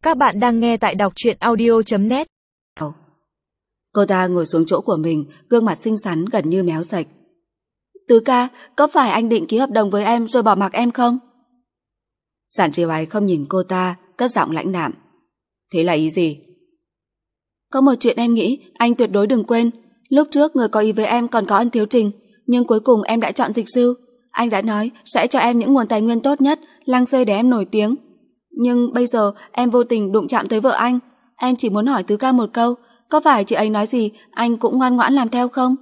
Các bạn đang nghe tại đọc truyện audio.net. Cô ta ngồi xuống chỗ của mình, gương mặt xinh xắn gần như méo sạch. Tứ ca, có phải anh định ký hợp đồng với em rồi bỏ mặc em không? Giản Trì Hoài không nhìn cô ta, cất giọng lãnh đạm. Thế là ý gì? Có một chuyện em nghĩ anh tuyệt đối đừng quên. Lúc trước người có ý với em còn có Ân Thiếu Trình, nhưng cuối cùng em đã chọn Dịch Sư. Anh đã nói sẽ cho em những nguồn tài nguyên tốt nhất, lăng xê để em nổi tiếng. Nhưng bây giờ em vô tình đụng chạm tới vợ anh. Em chỉ muốn hỏi Tứ ca một câu, có phải chị ấy nói gì anh cũng ngoan ngoãn làm theo không?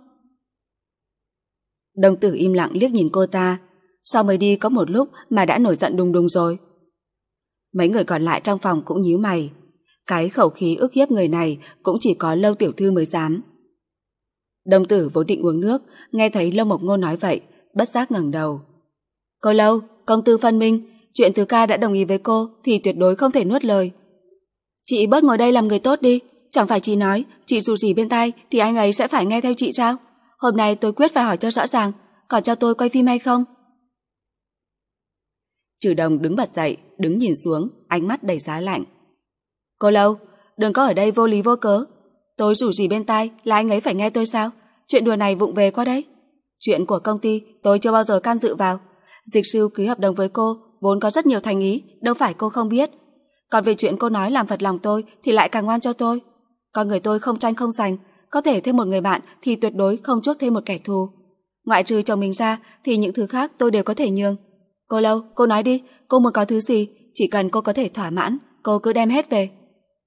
Đồng Tử im lặng liếc nhìn cô ta. Sao mới đi có một lúc mà đã nổi giận đùng đùng rồi? Mấy người còn lại trong phòng cũng nhíu mày. Cái khẩu khí ức hiếp người này cũng chỉ có Lâu tiểu thư mới dám. Đồng Tử vốn định uống nước, nghe thấy Lâu Mộc Ngôn nói vậy, bất giác ngẩng đầu. Cô Lâu, công tư phân minh, chuyện Tứ ca đã đồng ý với cô thì tuyệt đối không thể nuốt lời. Chị bớt ngồi đây làm người tốt đi, chẳng phải chị nói chị dù gì bên tai thì anh ấy sẽ phải nghe theo chị sao? Hôm nay tôi quyết phải hỏi cho rõ ràng, còn cho tôi quay phim hay không? Trừ Đồng đứng bật dậy, đứng nhìn xuống, ánh mắt đầy giá lạnh. Cô Lâu, đừng có ở đây vô lý vô cớ. Tôi rủ gì bên tai là anh ấy phải nghe tôi sao? Chuyện đùa này vụng về quá đấy. Chuyện của công ty tôi chưa bao giờ can dự vào. Dịch Sư ký hợp đồng với cô vốn có rất nhiều thành ý, đâu phải cô không biết. Còn về chuyện cô nói làm phật lòng tôi thì lại càng ngoan cho tôi. Con người tôi không tranh không giành, có thể thêm một người bạn thì tuyệt đối không chuốc thêm một kẻ thù. Ngoại trừ chồng mình ra thì những thứ khác tôi đều có thể nhường. Cô Lâu, cô nói đi, cô muốn có thứ gì, chỉ cần cô có thể thỏa mãn, cô cứ đem hết về.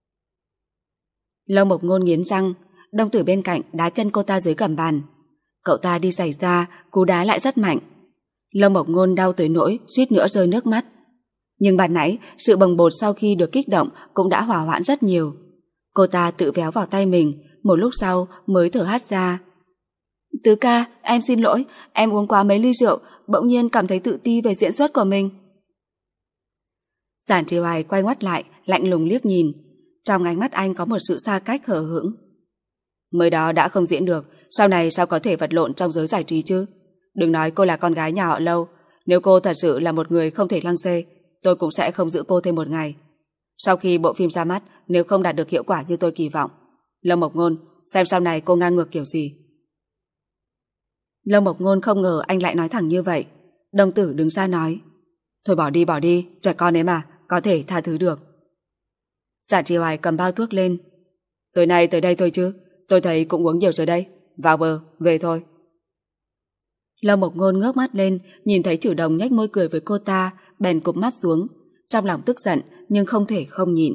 Lâu Mộc Ngôn nghiến răng, Đồng Tử bên cạnh đá chân cô ta dưới gầm bàn. Cậu ta đi giày ra, cú đá lại rất mạnh. Lâu Mộc Ngôn đau tới nỗi suýt nữa rơi nước mắt. Nhưng ban nãy sự bồng bột sau khi được kích động cũng đã hòa hoãn rất nhiều. Cô ta tự véo vào tay mình, một lúc sau mới thở hắt ra. Tứ ca, em xin lỗi, em uống quá mấy ly rượu, bỗng nhiên cảm thấy tự ti về diễn xuất của mình. Giản Trì Hoài quay ngoắt lại, lạnh lùng liếc nhìn. Trong ánh mắt anh có một sự xa cách hờ hững. Mới đó đã không diễn được, sau này sao có thể vật lộn trong giới giải trí chứ? Đừng nói cô là con gái nhà họ Lâu, nếu cô thật sự là một người không thể lăng xê, tôi cũng sẽ không giữ cô thêm một ngày. Sau khi bộ phim ra mắt, nếu không đạt được hiệu quả như tôi kỳ vọng, Lâu Mộc Ngôn, xem sau này cô ngang ngược kiểu gì. Lâu Mộc Ngôn không ngờ anh lại nói thẳng như vậy. Đồng Tử đứng ra nói, thôi bỏ đi, trẻ con ấy mà, có thể tha thứ được. Giản Trì Hoài cầm bao thuốc lên. Tối nay tới đây thôi chứ, tôi thấy cũng uống nhiều rồi đây, vào bờ, về thôi. Lâu Mộc Ngôn ngước mắt lên, nhìn thấy Trừ Đồng nhếch môi cười với cô ta, bèn cụp mắt xuống, trong lòng tức giận nhưng không thể không nhịn.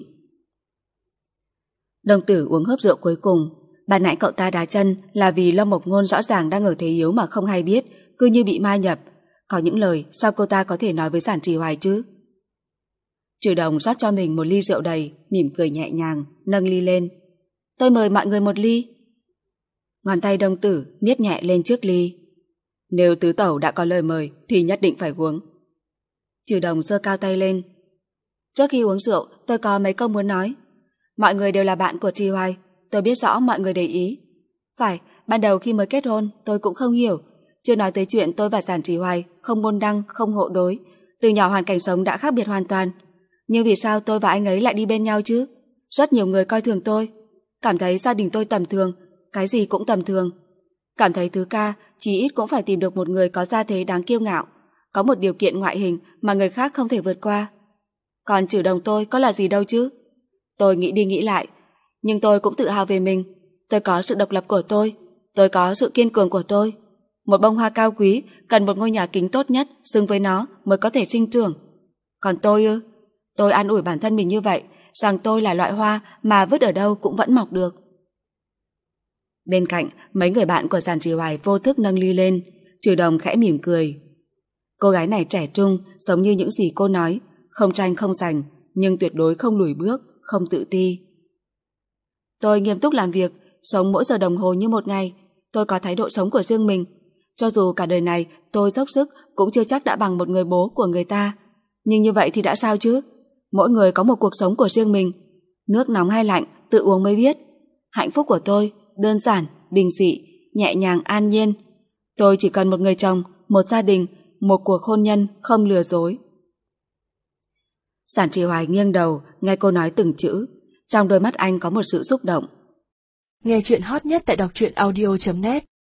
Đồng Tử uống hớp rượu cuối cùng. Ban nãy cậu ta đá chân là vì Lâu Mộc Ngôn rõ ràng đang ở thế yếu mà không hay biết, cứ như bị ma nhập. Có những lời sao cô ta có thể nói với Giản Trì Hoài chứ? Trừ Đồng rót cho mình một ly rượu đầy, mỉm cười nhẹ nhàng, nâng ly lên. Tôi mời mọi người một ly. Ngón tay Đồng Tử miết nhẹ lên trước ly. Nếu tứ tẩu đã có lời mời thì nhất định phải uống. Trừ Đồng giơ cao tay lên. Trước khi uống rượu tôi có mấy câu muốn nói. Mọi người đều là bạn của Trì Hoài, tôi biết rõ mọi người để ý. Phải, ban đầu khi mới kết hôn tôi cũng không hiểu, chưa nói tới chuyện tôi và Giản Trì Hoài không môn đăng, không hộ đối, từ nhỏ hoàn cảnh sống đã khác biệt hoàn toàn. Nhưng vì sao tôi và anh ấy lại đi bên nhau chứ? Rất nhiều người coi thường tôi, cảm thấy gia đình tôi tầm thường, cái gì cũng tầm thường. Cảm thấy Tứ ca chí ít cũng phải tìm được một người có gia thế đáng kiêu ngạo, có một điều kiện ngoại hình mà người khác không thể vượt qua. Còn Trừ Đồng tôi có là gì đâu chứ? Tôi nghĩ đi nghĩ lại, nhưng tôi cũng tự hào về mình. Tôi có sự độc lập của tôi có sự kiên cường của tôi. Một bông hoa cao quý cần một ngôi nhà kính tốt nhất xứng với nó mới có thể sinh trưởng. Còn tôi ư? Tôi an ủi bản thân mình như vậy, rằng tôi là loại hoa mà vứt ở đâu cũng vẫn mọc được. Bên cạnh, mấy người bạn của Giản Trì Hoài vô thức nâng ly lên. Trừ Đồng khẽ mỉm cười. Cô gái này trẻ trung, giống như những gì cô nói, không tranh không giành, nhưng tuyệt đối không lùi bước, không tự ti. Tôi nghiêm túc làm việc, sống mỗi giờ đồng hồ như một ngày. Tôi có thái độ sống của riêng mình. Cho dù cả đời này tôi dốc sức cũng chưa chắc đã bằng một người bố của người ta. Nhưng như vậy thì đã sao chứ? Mỗi người có một cuộc sống của riêng mình. Nước nóng hay lạnh tự uống mới biết. Hạnh phúc của tôi đơn giản, bình dị, nhẹ nhàng an nhiên. Tôi chỉ cần một người chồng, một gia đình, một cuộc hôn nhân không lừa dối. Giản Trì Hoài nghiêng đầu, nghe cô nói từng chữ. Trong đôi mắt anh có một sự xúc động. Nghe chuyện hot nhất tại đọc truyện audio.net